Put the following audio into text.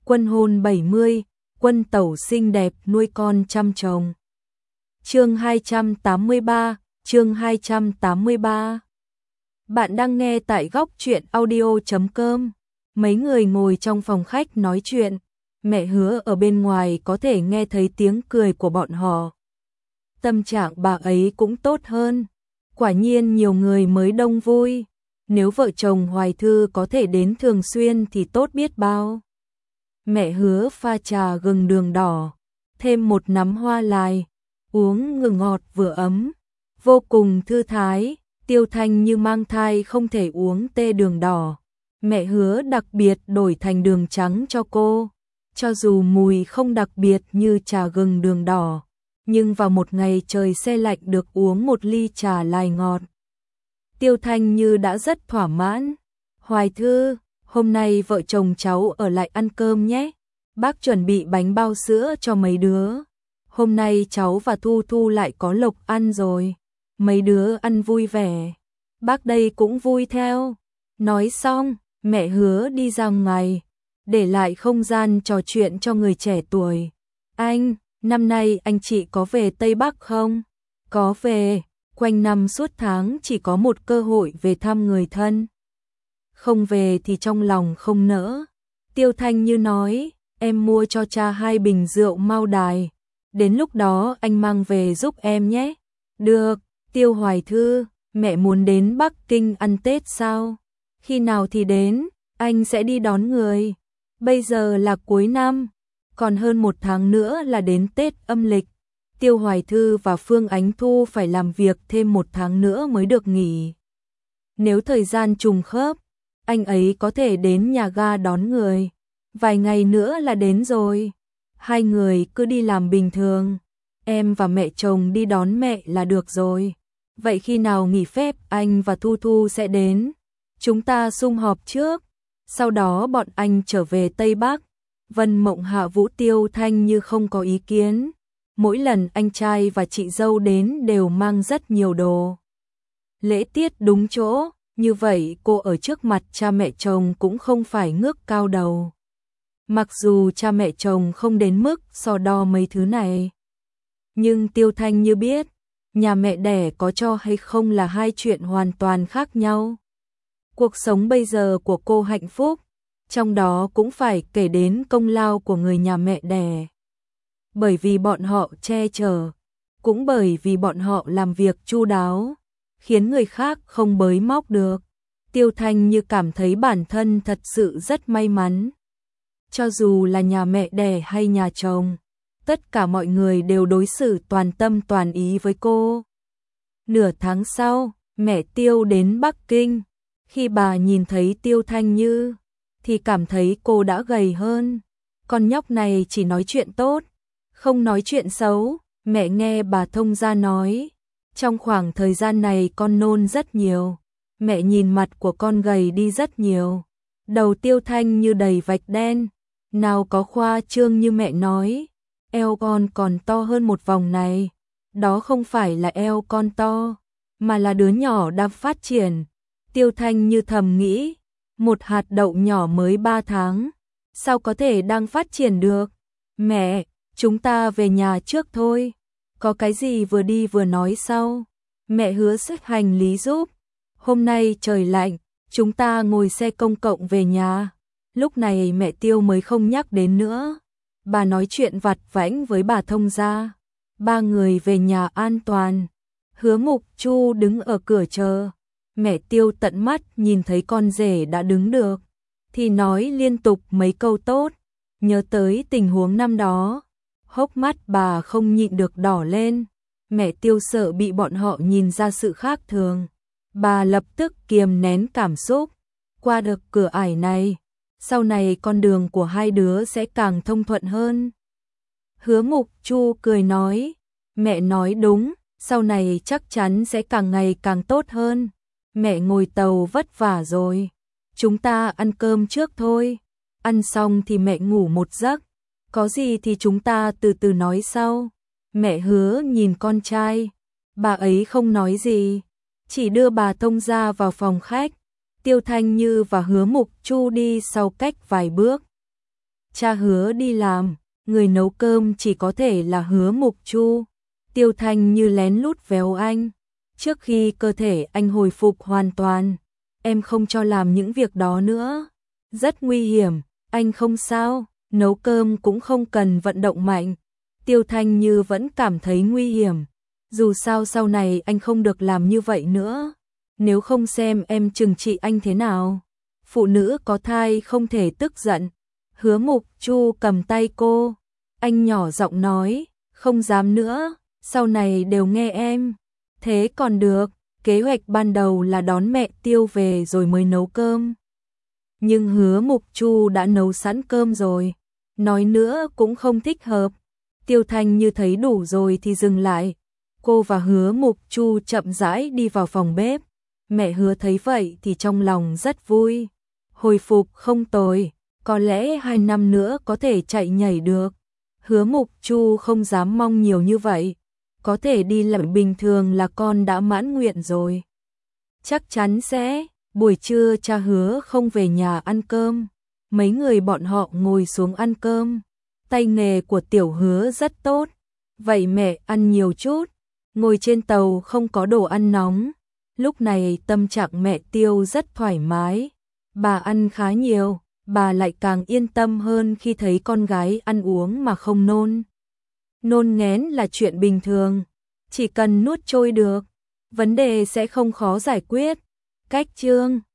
Quân hôn 70, quân tẩu xinh đẹp nuôi con chăm chồng. Chương 283, chương 283. Bạn đang nghe tại góc truyện audio.com. Mấy người ngồi trong phòng khách nói chuyện, mẹ Hứa ở bên ngoài có thể nghe thấy tiếng cười của bọn họ. Tâm trạng bà ấy cũng tốt hơn, quả nhiên nhiều người mới đông vui, nếu vợ chồng Hoài Thư có thể đến thường xuyên thì tốt biết bao. Mẹ Hứa pha trà gừng đường đỏ, thêm một nắm hoa lài, uống vừa ngọt vừa ấm, vô cùng thư thái. Tiêu Thanh như mang thai không thể uống tê đường đỏ, mẹ Hứa đặc biệt đổi thành đường trắng cho cô, cho dù mùi không đặc biệt như trà gừng đường đỏ, nhưng vào một ngày trời se lạnh được uống một ly trà lài ngọt. Tiêu Thanh như đã rất thỏa mãn. Hoài Thư, hôm nay vợ chồng cháu ở lại ăn cơm nhé. Bác chuẩn bị bánh bao sữa cho mấy đứa. Hôm nay cháu và Thu Thu lại có lộc ăn rồi. Mấy đứa ăn vui vẻ. Bác đây cũng vui theo. Nói xong, mẹ Hứa đi ra ngoài, để lại không gian trò chuyện cho người trẻ tuổi. Anh, năm nay anh chị có về Tây Bắc không? Có về, quanh năm suốt tháng chỉ có một cơ hội về thăm người thân. Không về thì trong lòng không nỡ. Tiêu Thanh như nói, em mua cho cha 2 bình rượu Mao Đài, đến lúc đó anh mang về giúp em nhé. Được. Tiêu Hoài Thư, mẹ muốn đến Bắc Kinh ăn Tết sao? Khi nào thì đến, anh sẽ đi đón người. Bây giờ là cuối năm, còn hơn 1 tháng nữa là đến Tết âm lịch. Tiêu Hoài Thư và Phương Ánh Thu phải làm việc thêm 1 tháng nữa mới được nghỉ. Nếu thời gian trùng khớp, anh ấy có thể đến nhà ga đón người. Vài ngày nữa là đến rồi. Hai người cứ đi làm bình thường. Em và mẹ chồng đi đón mẹ là được rồi. Vậy khi nào nghỉ phép anh và Thu Thu sẽ đến. Chúng ta sum họp trước, sau đó bọn anh trở về Tây Bắc. Vân Mộng Hạ Vũ Tiêu Thanh như không có ý kiến. Mỗi lần anh trai và chị dâu đến đều mang rất nhiều đồ. Lễ tiết đúng chỗ, như vậy cô ở trước mặt cha mẹ chồng cũng không phải ngước cao đầu. Mặc dù cha mẹ chồng không đến mức so đo mấy thứ này, nhưng Tiêu Thanh như biết, nhà mẹ đẻ có cho hay không là hai chuyện hoàn toàn khác nhau. Cuộc sống bây giờ của cô hạnh phúc, trong đó cũng phải kể đến công lao của người nhà mẹ đẻ. Bởi vì bọn họ che chở, cũng bởi vì bọn họ làm việc chu đáo, khiến người khác không bới móc được. Tiêu Thanh như cảm thấy bản thân thật sự rất may mắn. Cho dù là nhà mẹ đẻ hay nhà chồng, tất cả mọi người đều đối xử toàn tâm toàn ý với cô. Nửa tháng sau, mẹ Tiêu đến Bắc Kinh. Khi bà nhìn thấy Tiêu Thanh Như, thì cảm thấy cô đã gầy hơn. Con nhóc này chỉ nói chuyện tốt, không nói chuyện xấu. Mẹ nghe bà thông gia nói, trong khoảng thời gian này con nôn rất nhiều. Mẹ nhìn mặt của con gầy đi rất nhiều. Đầu Tiêu Thanh Như đầy vạch đen, nào có khoa trương như mẹ nói. Eo con còn to hơn một vòng này. Đó không phải là eo con to, mà là đứa nhỏ đang phát triển. Tiêu Thanh Như thầm nghĩ, một hạt đậu nhỏ mới 3 tháng, sao có thể đang phát triển được? Mẹ, chúng ta về nhà trước thôi. Có cái gì vừa đi vừa nói sau. Mẹ Hứa xách hành lý giúp. Hôm nay trời lạnh, chúng ta ngồi xe công cộng về nhà. Lúc này mẹ Tiêu mới không nhắc đến nữa. Bà nói chuyện vặt vãnh với bà thông gia. 3 người về nhà an toàn. Hứa Mục Chu đứng ở cửa chờ. Mẹ Tiêu tận mắt nhìn thấy con rể đã đứng được, thì nói liên tục mấy câu tốt. Nhớ tới tình huống năm đó, hốc mắt bà không nhịn được đỏ lên. Mẹ Tiêu sợ bị bọn họ nhìn ra sự khác thường. Bà lập tức kiềm nén cảm xúc. Qua được cửa ải này, sau này con đường của hai đứa sẽ càng thông thuận hơn. Hứa Mục Chu cười nói, mẹ nói đúng, sau này chắc chắn sẽ càng ngày càng tốt hơn. Mẹ ngồi tàu vất vả rồi, chúng ta ăn cơm trước thôi. Ăn xong thì mẹ ngủ một giấc, có gì thì chúng ta từ từ nói sau. Mẹ Hứa nhìn con trai, bà ấy không nói gì, chỉ đưa bà thông gia vào phòng khách. Tiêu Thanh Như và Hứa Mục Chu đi sau cách vài bước. cha Hứa đi làm, người nấu cơm chỉ có thể là Hứa Mục Chu. Tiêu Thanh như lén lút véo anh. Trước khi cơ thể anh hồi phục hoàn toàn, em không cho làm những việc đó nữa. Rất nguy hiểm, anh không sao, nấu cơm cũng không cần vận động mạnh. Tiêu Thanh như vẫn cảm thấy nguy hiểm. Dù sao sau này anh không được làm như vậy nữa. Nếu không xem em trừng trị anh thế nào. Phụ nữ có thai không thể tức giận. Hứa Mục Chu cầm tay cô. Anh nhỏ giọng nói, không dám nữa, sau này đều nghe em. Thế còn được, kế hoạch ban đầu là đón mẹ Tiêu về rồi mới nấu cơm. Nhưng Hứa Mục Chu đã nấu sẵn cơm rồi. Nói nữa cũng không thích hợp. Tiêu Thanh như thấy đủ rồi thì dừng lại. Cô và Hứa Mục Chu chậm rãi đi vào phòng bếp. Mẹ Hứa thấy vậy thì trong lòng rất vui. Hồi phục không tồi, có lẽ 2 năm nữa có thể chạy nhảy được. Hứa Mục Chu không dám mong nhiều như vậy. Có thể đi lại bình thường là con đã mãn nguyện rồi. Chắc chắn sẽ. Buổi trưa cha Hứa không về nhà ăn cơm. Mấy người bọn họ ngồi xuống ăn cơm. Tay nghề của Tiểu Hứa rất tốt. Vậy mẹ ăn nhiều chút. Ngồi trên tàu không có đồ ăn nóng. Lúc này tâm trạng mẹ Tiêu rất thoải mái. Bà ăn khá nhiều. Bà lại càng yên tâm hơn khi thấy con gái ăn uống mà không nôn. Nôn nghén là chuyện bình thường. Chỉ cần nuốt trôi được, vấn đề sẽ không khó giải quyết. Cách chương